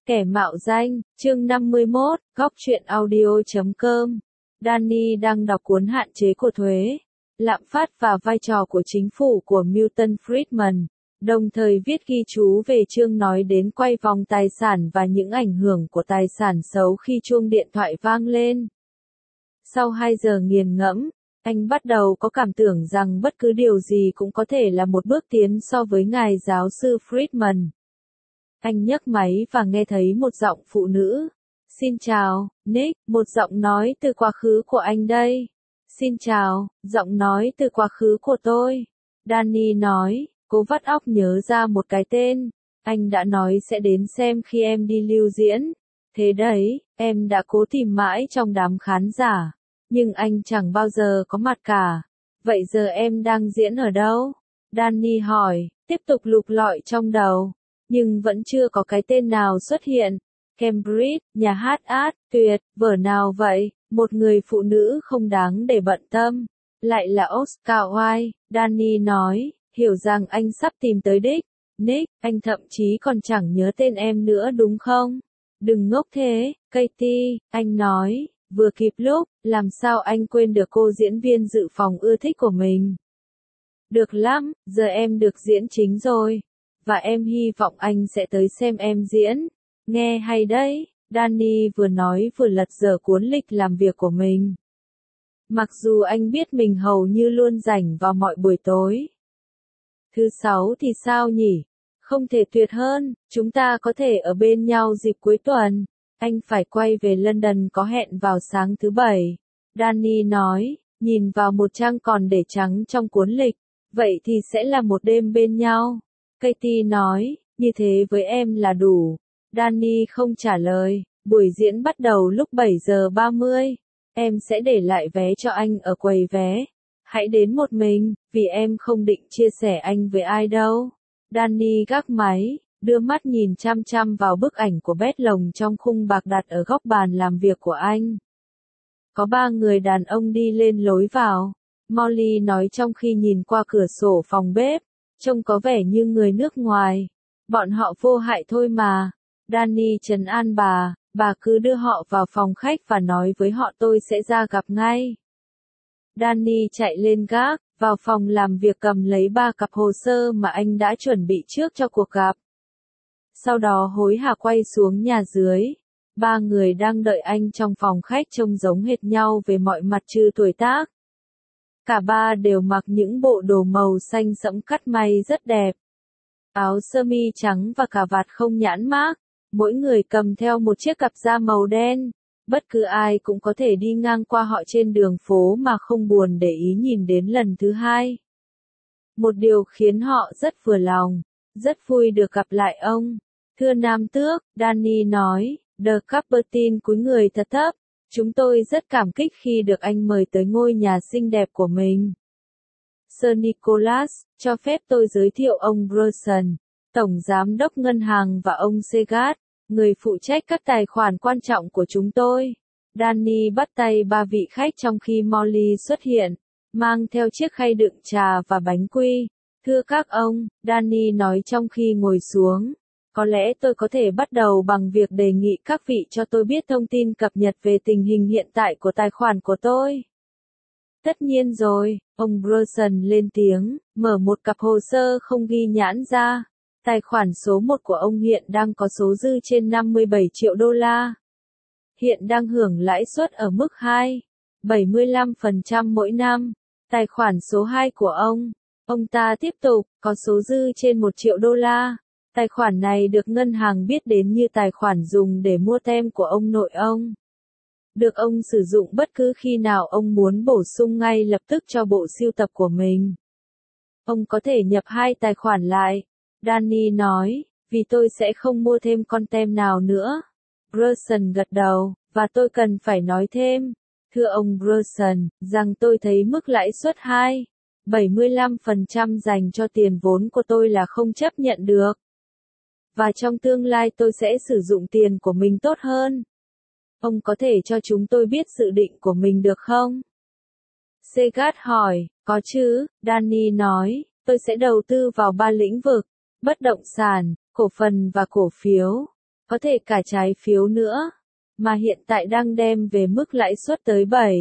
Kẻ mạo danh, chương 51, góc truyện audio.com. Danny đang đọc cuốn Hạn chế của thuế, lạm phát và vai trò của chính phủ của Milton Friedman, đồng thời viết ghi chú về chương nói đến quay vòng tài sản và những ảnh hưởng của tài sản xấu khi chuông điện thoại vang lên. Sau 2 giờ nghiền ngẫm, anh bắt đầu có cảm tưởng rằng bất cứ điều gì cũng có thể là một bước tiến so với ngài giáo sư Friedman. Anh nhấc máy và nghe thấy một giọng phụ nữ. Xin chào, Nick, một giọng nói từ quá khứ của anh đây. Xin chào, giọng nói từ quá khứ của tôi. Danny nói, cố vắt óc nhớ ra một cái tên. Anh đã nói sẽ đến xem khi em đi lưu diễn. Thế đấy, em đã cố tìm mãi trong đám khán giả. Nhưng anh chẳng bao giờ có mặt cả. Vậy giờ em đang diễn ở đâu? Danny hỏi, tiếp tục lục lọi trong đầu. Nhưng vẫn chưa có cái tên nào xuất hiện. Cambridge, nhà hát art, tuyệt, vở nào vậy? Một người phụ nữ không đáng để bận tâm. Lại là Oscar Wilde, Danny nói, hiểu rằng anh sắp tìm tới đích. Nick, anh thậm chí còn chẳng nhớ tên em nữa đúng không? Đừng ngốc thế, Katie, anh nói, vừa kịp lúc, làm sao anh quên được cô diễn viên dự phòng ưa thích của mình? Được lắm, giờ em được diễn chính rồi. Và em hy vọng anh sẽ tới xem em diễn. Nghe hay đấy, Danny vừa nói vừa lật dở cuốn lịch làm việc của mình. Mặc dù anh biết mình hầu như luôn rảnh vào mọi buổi tối. Thứ Sáu thì sao nhỉ? Không thể tuyệt hơn, chúng ta có thể ở bên nhau dịp cuối tuần. Anh phải quay về London có hẹn vào sáng thứ Bảy. Danny nói, nhìn vào một trang còn để trắng trong cuốn lịch. Vậy thì sẽ là một đêm bên nhau. Katie nói, như thế với em là đủ. Danny không trả lời, buổi diễn bắt đầu lúc 7 giờ 30. Em sẽ để lại vé cho anh ở quầy vé. Hãy đến một mình, vì em không định chia sẻ anh với ai đâu. Danny gác máy, đưa mắt nhìn chăm chăm vào bức ảnh của Bét lồng trong khung bạc đặt ở góc bàn làm việc của anh. Có 3 người đàn ông đi lên lối vào. Molly nói trong khi nhìn qua cửa sổ phòng bếp. Trông có vẻ như người nước ngoài. Bọn họ vô hại thôi mà. Danny trấn an bà cứ đưa họ vào phòng khách và nói với họ tôi sẽ ra gặp ngay. Danny chạy lên gác, vào phòng làm việc cầm lấy 3 cặp hồ sơ mà anh đã chuẩn bị trước cho cuộc gặp. Sau đó hối hả quay xuống nhà dưới. 3 người đang đợi anh trong phòng khách trông giống hệt nhau về mọi mặt trừ tuổi tác. Cả 3 đều mặc những bộ đồ màu xanh sẫm cắt may rất đẹp. Áo sơ mi trắng và cà vạt không nhãn mác. Mỗi người cầm theo một chiếc cặp da màu đen. Bất cứ ai cũng có thể đi ngang qua họ trên đường phố mà không buồn để ý nhìn đến lần thứ hai. Một điều khiến họ rất vừa lòng. Rất vui được gặp lại ông. Thưa Nam Tước, Danny nói, The Cupertine cúi người thật thấp. Chúng tôi rất cảm kích khi được anh mời tới ngôi nhà xinh đẹp của mình. Sir Nicholas, cho phép tôi giới thiệu ông Brunson, Tổng Giám đốc Ngân hàng và ông Segat, người phụ trách các tài khoản quan trọng của chúng tôi. Danny bắt tay 3 vị khách trong khi Molly xuất hiện, mang theo chiếc khay đựng trà và bánh quy. Thưa các ông, Danny nói trong khi ngồi xuống. Có lẽ tôi có thể bắt đầu bằng việc đề nghị các vị cho tôi biết thông tin cập nhật về tình hình hiện tại của tài khoản của tôi. Tất nhiên rồi, ông Brunson lên tiếng, mở một cặp hồ sơ không ghi nhãn ra. Tài khoản số 1 của ông hiện đang có số dư trên 57 triệu đô la. Hiện đang hưởng lãi suất ở mức 2,75% mỗi năm. Tài khoản số 2 của ông ta tiếp tục, có số dư trên 1 triệu đô la. Tài khoản này được ngân hàng biết đến như tài khoản dùng để mua tem của ông nội ông. Được ông sử dụng bất cứ khi nào ông muốn bổ sung ngay lập tức cho bộ sưu tập của mình. Ông có thể nhập 2 tài khoản lại. Danny nói, vì tôi sẽ không mua thêm con tem nào nữa. Brunson gật đầu, và tôi cần phải nói thêm, thưa ông Brunson, rằng tôi thấy mức lãi suất 2,75% dành cho tiền vốn của tôi là không chấp nhận được. Và trong tương lai tôi sẽ sử dụng tiền của mình tốt hơn. Ông có thể cho chúng tôi biết dự định của mình được không? Segat hỏi, có chứ, Danny nói, tôi sẽ đầu tư vào 3 lĩnh vực, bất động sản, cổ phần và cổ phiếu. có thể cả trái phiếu nữa, mà hiện tại đang đem về mức lãi suất tới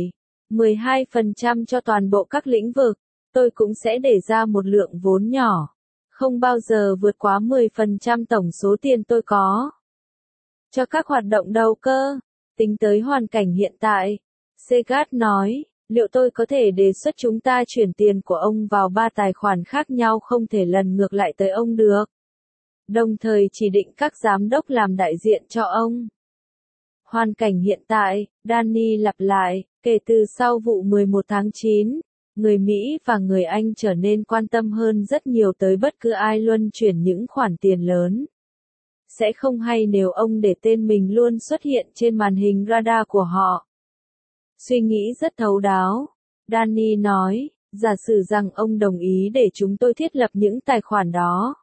7-12% cho toàn bộ các lĩnh vực, tôi cũng sẽ để ra một lượng vốn nhỏ, không bao giờ vượt quá 10% tổng số tiền tôi có. Cho các hoạt động đâu cơ, tính tới hoàn cảnh hiện tại, Segat nói, liệu tôi có thể đề xuất chúng ta chuyển tiền của ông vào 3 tài khoản khác nhau không thể lần ngược lại tới ông được. Đồng thời chỉ định các giám đốc làm đại diện cho ông. Hoàn cảnh hiện tại, Danny lặp lại, kể từ sau vụ 11 tháng 9, người Mỹ và người Anh trở nên quan tâm hơn rất nhiều tới bất cứ ai luân chuyển những khoản tiền lớn. Sẽ không hay nếu ông để tên mình luôn xuất hiện trên màn hình radar của họ. Suy nghĩ rất thấu đáo, Danny nói, giả sử rằng ông đồng ý để chúng tôi thiết lập những tài khoản đó.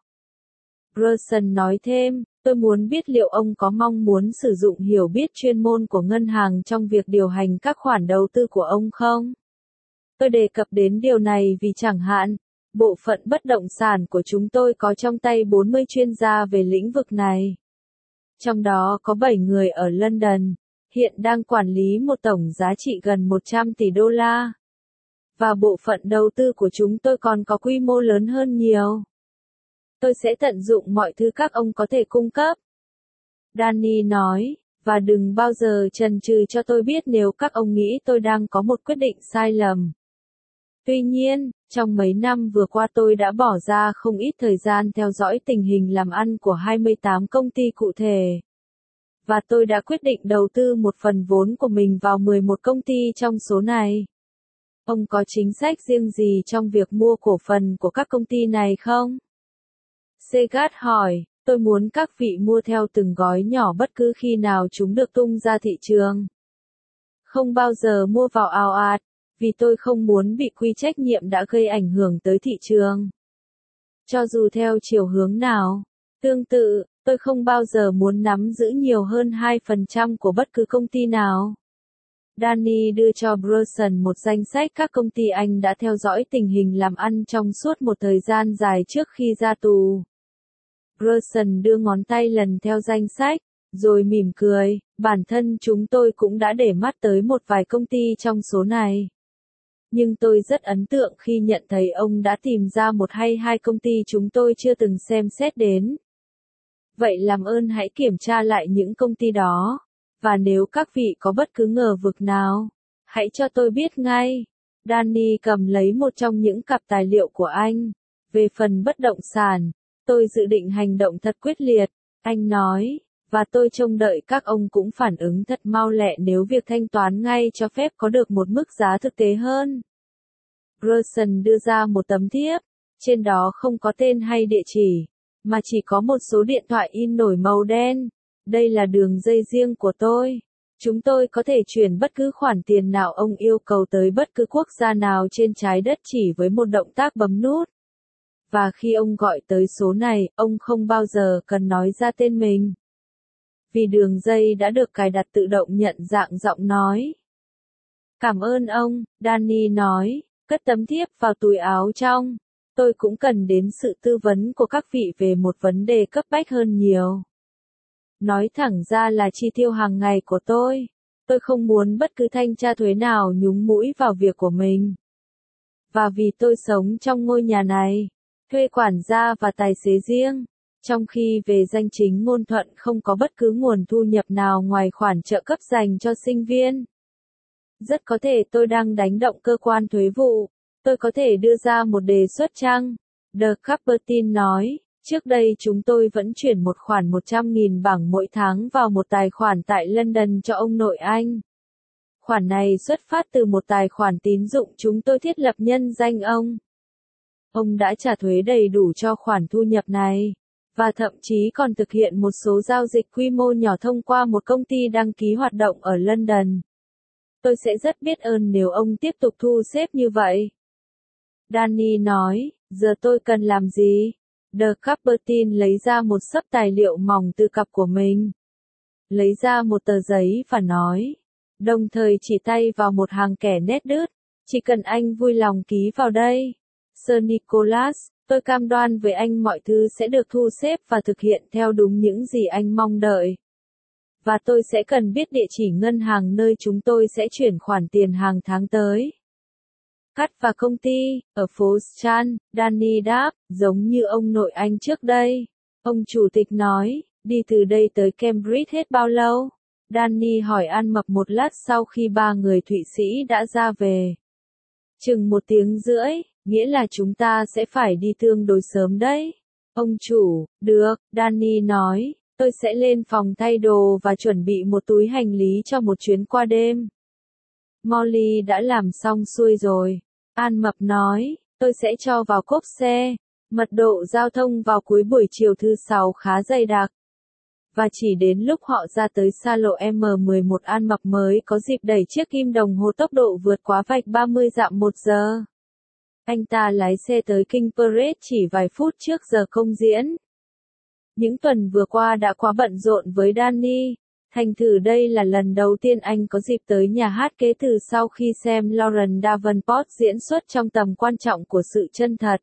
Brunson nói thêm, tôi muốn biết liệu ông có mong muốn sử dụng hiểu biết chuyên môn của ngân hàng trong việc điều hành các khoản đầu tư của ông không? Tôi đề cập đến điều này vì chẳng hạn, bộ phận bất động sản của chúng tôi có trong tay 40 chuyên gia về lĩnh vực này. Trong đó có 7 người ở London, hiện đang quản lý một tổng giá trị gần 100 tỷ đô la. Và bộ phận đầu tư của chúng tôi còn có quy mô lớn hơn nhiều. Tôi sẽ tận dụng mọi thứ các ông có thể cung cấp. Danny nói, và đừng bao giờ chần chừ cho tôi biết nếu các ông nghĩ tôi đang có một quyết định sai lầm. Tuy nhiên, trong mấy năm vừa qua tôi đã bỏ ra không ít thời gian theo dõi tình hình làm ăn của 28 công ty cụ thể. Và tôi đã quyết định đầu tư một phần vốn của mình vào 11 công ty trong số này. Ông có chính sách riêng gì trong việc mua cổ phần của các công ty này không? Segat hỏi, tôi muốn các vị mua theo từng gói nhỏ bất cứ khi nào chúng được tung ra thị trường. Không bao giờ mua vào ào ạt, vì tôi không muốn bị quy trách nhiệm đã gây ảnh hưởng tới thị trường. Cho dù theo chiều hướng nào. Tương tự, tôi không bao giờ muốn nắm giữ nhiều hơn 2% của bất cứ công ty nào. Danny đưa cho Brunson một danh sách các công ty Anh đã theo dõi tình hình làm ăn trong suốt một thời gian dài trước khi ra tù. Brunson đưa ngón tay lần theo danh sách, rồi mỉm cười, bản thân chúng tôi cũng đã để mắt tới một vài công ty trong số này. Nhưng tôi rất ấn tượng khi nhận thấy ông đã tìm ra một hay hai công ty chúng tôi chưa từng xem xét đến. Vậy làm ơn hãy kiểm tra lại những công ty đó, và nếu các vị có bất cứ ngờ vực nào, hãy cho tôi biết ngay. Danny cầm lấy một trong những cặp tài liệu của anh. Về phần bất động sản, tôi dự định hành động thật quyết liệt, anh nói, và tôi trông đợi các ông cũng phản ứng thật mau lẹ nếu việc thanh toán ngay cho phép có được một mức giá thực tế hơn. Brunson đưa ra một tấm thiếp, trên đó không có tên hay địa chỉ, mà chỉ có một số điện thoại in nổi màu đen. Đây là đường dây riêng của tôi. Chúng tôi có thể chuyển bất cứ khoản tiền nào ông yêu cầu tới bất cứ quốc gia nào trên trái đất chỉ với một động tác bấm nút. Và khi ông gọi tới số này, ông không bao giờ cần nói ra tên mình. Vì đường dây đã được cài đặt tự động nhận dạng giọng nói. Cảm ơn ông, Danny nói, cất tấm thiếp vào túi áo trong. Tôi cũng cần đến sự tư vấn của các vị về một vấn đề cấp bách hơn nhiều. Nói thẳng ra là chi tiêu hàng ngày của tôi. Tôi không muốn bất cứ thanh tra thuế nào nhúng mũi vào việc của mình. Và vì tôi sống trong ngôi nhà này, thuê quản gia và tài xế riêng, trong khi về danh chính ngôn thuận không có bất cứ nguồn thu nhập nào ngoài khoản trợ cấp dành cho sinh viên. Rất có thể tôi đang đánh động cơ quan thuế vụ. Tôi có thể đưa ra một đề xuất chăng? The Cupertine nói, trước đây chúng tôi vẫn chuyển một khoản 100.000 bảng mỗi tháng vào một tài khoản tại London cho ông nội anh. Khoản này xuất phát từ một tài khoản tín dụng chúng tôi thiết lập nhân danh ông. Ông đã trả thuế đầy đủ cho khoản thu nhập này, và thậm chí còn thực hiện một số giao dịch quy mô nhỏ thông qua một công ty đăng ký hoạt động ở London. Tôi sẽ rất biết ơn nếu ông tiếp tục thu xếp như vậy. Danny nói, giờ tôi cần làm gì? The Cupertine lấy ra một xấp tài liệu mỏng từ cặp của mình. Lấy ra một tờ giấy và nói. Đồng thời chỉ tay vào một hàng kẻ nét đứt. Chỉ cần anh vui lòng ký vào đây. Sir Nicholas, Tôi cam đoan với anh mọi thứ sẽ được thu xếp và thực hiện theo đúng những gì anh mong đợi. Và tôi sẽ cần biết địa chỉ ngân hàng nơi chúng tôi sẽ chuyển khoản tiền hàng tháng tới. Cắt và công ty, ở phố Strand, Danny đáp, giống như ông nội anh trước đây. Ông chủ tịch nói, đi từ đây tới Cambridge hết bao lâu? Danny hỏi An Mập một lát sau khi ba người Thụy Sĩ đã ra về. Chừng 1 tiếng rưỡi, nghĩa là chúng ta sẽ phải đi tương đối sớm đấy. Ông chủ, được, Danny nói, tôi sẽ lên phòng thay đồ và chuẩn bị một túi hành lý cho một chuyến qua đêm. Molly đã làm xong xuôi rồi. An Mập nói, tôi sẽ cho vào cốp xe. Mật độ giao thông vào cuối buổi chiều thứ 6 khá dày đặc. Và chỉ đến lúc họ ra tới xa lộ M11 An Mập mới có dịp đẩy chiếc kim đồng hồ tốc độ vượt quá vạch 30 dặm 1 giờ. Anh ta lái xe tới King Parade chỉ vài phút trước giờ công diễn. Những tuần vừa qua đã quá bận rộn với Danny. Thành thử đây là lần đầu tiên anh có dịp tới nhà hát kể từ sau khi xem Lauren Davenport diễn xuất trong tầm quan trọng của sự chân thật.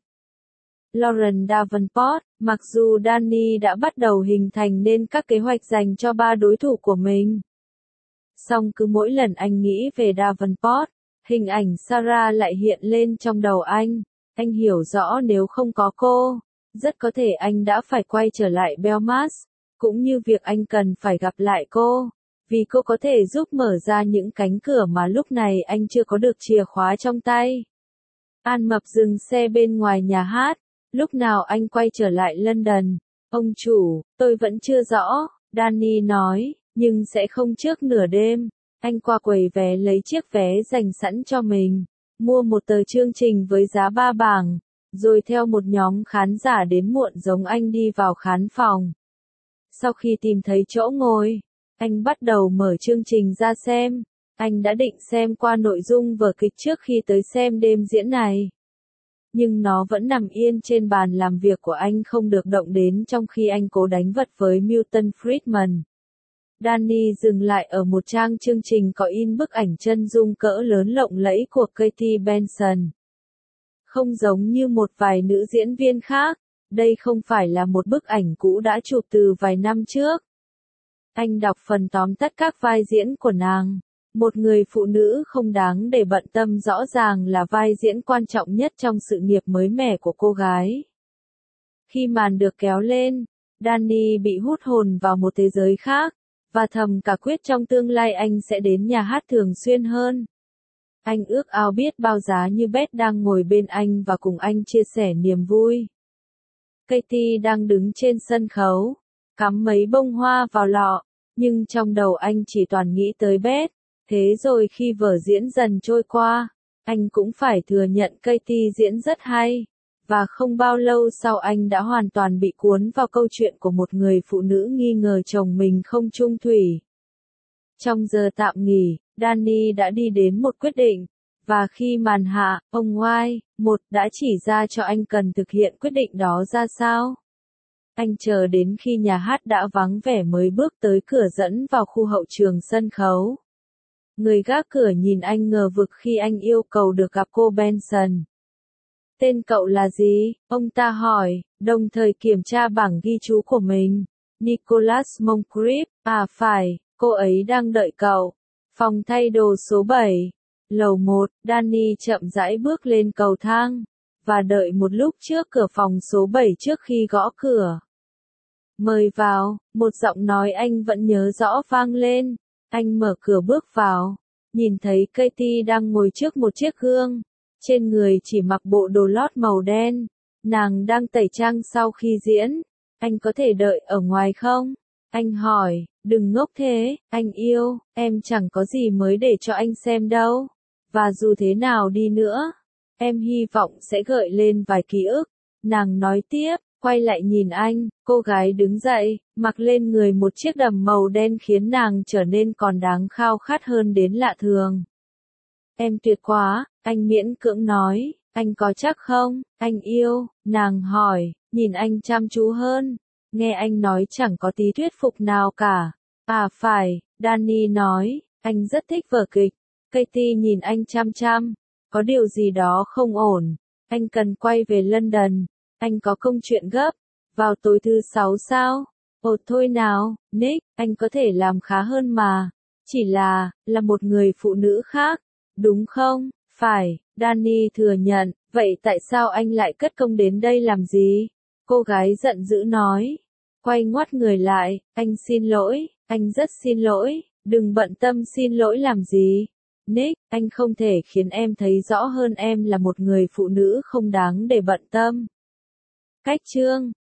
Lauren Davenport, mặc dù Danny đã bắt đầu hình thành nên các kế hoạch dành cho 3 đối thủ của mình. Song cứ mỗi lần anh nghĩ về Davenport, hình ảnh Sarah lại hiện lên trong đầu anh. Anh hiểu rõ nếu không có cô, rất có thể anh đã phải quay trở lại Belmarsh, cũng như việc anh cần phải gặp lại cô, vì cô có thể giúp mở ra những cánh cửa mà lúc này anh chưa có được chìa khóa trong tay. An Mập dừng xe bên ngoài nhà hát. Lúc nào anh quay trở lại London? Ông chủ, tôi vẫn chưa rõ, Danny nói, nhưng sẽ không trước nửa đêm. Anh qua quầy vé lấy chiếc vé dành sẵn cho mình, mua một tờ chương trình với giá 3 bảng, rồi theo một nhóm khán giả đến muộn giống anh đi vào khán phòng. Sau khi tìm thấy chỗ ngồi, anh bắt đầu mở chương trình ra xem. Anh đã định xem qua nội dung vở kịch trước khi tới xem đêm diễn này. Nhưng nó vẫn nằm yên trên bàn làm việc của anh không được động đến trong khi anh cố đánh vật với Milton Friedman. Danny dừng lại ở một trang chương trình có in bức ảnh chân dung cỡ lớn lộng lẫy của Katie Benson. Không giống như một vài nữ diễn viên khác, đây không phải là một bức ảnh cũ đã chụp từ vài năm trước. Anh đọc phần tóm tắt các vai diễn của nàng. Một người phụ nữ không đáng để bận tâm rõ ràng là vai diễn quan trọng nhất trong sự nghiệp mới mẻ của cô gái. Khi màn được kéo lên, Danny bị hút hồn vào một thế giới khác, và thầm cả quyết trong tương lai anh sẽ đến nhà hát thường xuyên hơn. Anh ước ao biết bao giá như Beth đang ngồi bên anh và cùng anh chia sẻ niềm vui. Katie đang đứng trên sân khấu, cắm mấy bông hoa vào lọ, nhưng trong đầu anh chỉ toàn nghĩ tới Beth. Thế rồi khi vở diễn dần trôi qua, anh cũng phải thừa nhận Katie diễn rất hay, và không bao lâu sau anh đã hoàn toàn bị cuốn vào câu chuyện của một người phụ nữ nghi ngờ chồng mình không chung thủy. Trong giờ tạm nghỉ, Danny đã đi đến một quyết định, và khi màn hạ, ông White, đã chỉ ra cho anh cần thực hiện quyết định đó ra sao. Anh chờ đến khi nhà hát đã vắng vẻ mới bước tới cửa dẫn vào khu hậu trường sân khấu. Người gác cửa nhìn anh ngờ vực khi anh yêu cầu được gặp cô Benson. Tên cậu là gì? Ông ta hỏi, đồng thời kiểm tra bảng ghi chú của mình. Nicholas Moncrief, à phải, cô ấy đang đợi cậu. Phòng thay đồ số 7, lầu 1, Danny chậm rãi bước lên cầu thang, và đợi một lúc trước cửa phòng số 7 trước khi gõ cửa. Mời vào, một giọng nói anh vẫn nhớ rõ vang lên. Anh mở cửa bước vào, nhìn thấy Katie đang ngồi trước một chiếc gương, trên người chỉ mặc bộ đồ lót màu đen, nàng đang tẩy trang sau khi diễn. Anh có thể đợi ở ngoài không? Anh hỏi, đừng ngốc thế, anh yêu, em chẳng có gì mới để cho anh xem đâu. Và dù thế nào đi nữa, em hy vọng sẽ gợi lên vài ký ức. Nàng nói tiếp, quay lại nhìn anh, cô gái đứng dậy, mặc lên người một chiếc đầm màu đen khiến nàng trở nên còn đáng khao khát hơn đến lạ thường. Em tuyệt quá, anh miễn cưỡng nói, anh có chắc không, anh yêu, nàng hỏi, nhìn anh chăm chú hơn, nghe anh nói chẳng có tí thuyết phục nào cả. À phải, Danny nói, anh rất thích vở kịch. Katie nhìn anh chăm chăm, có điều gì đó không ổn, anh cần quay về London. anh có công chuyện gấp. Vào tối thứ 6 sao? Ồ thôi nào, Nick, anh có thể làm khá hơn mà. Chỉ là một người phụ nữ khác, đúng không? Phải, Danny thừa nhận, vậy tại sao anh lại cất công đến đây làm gì? Cô gái giận dữ nói. Quay ngoắt người lại, anh xin lỗi, anh rất xin lỗi, đừng bận tâm xin lỗi làm gì. Nick, anh không thể khiến em thấy rõ hơn em là một người phụ nữ không đáng để bận tâm. Cách chương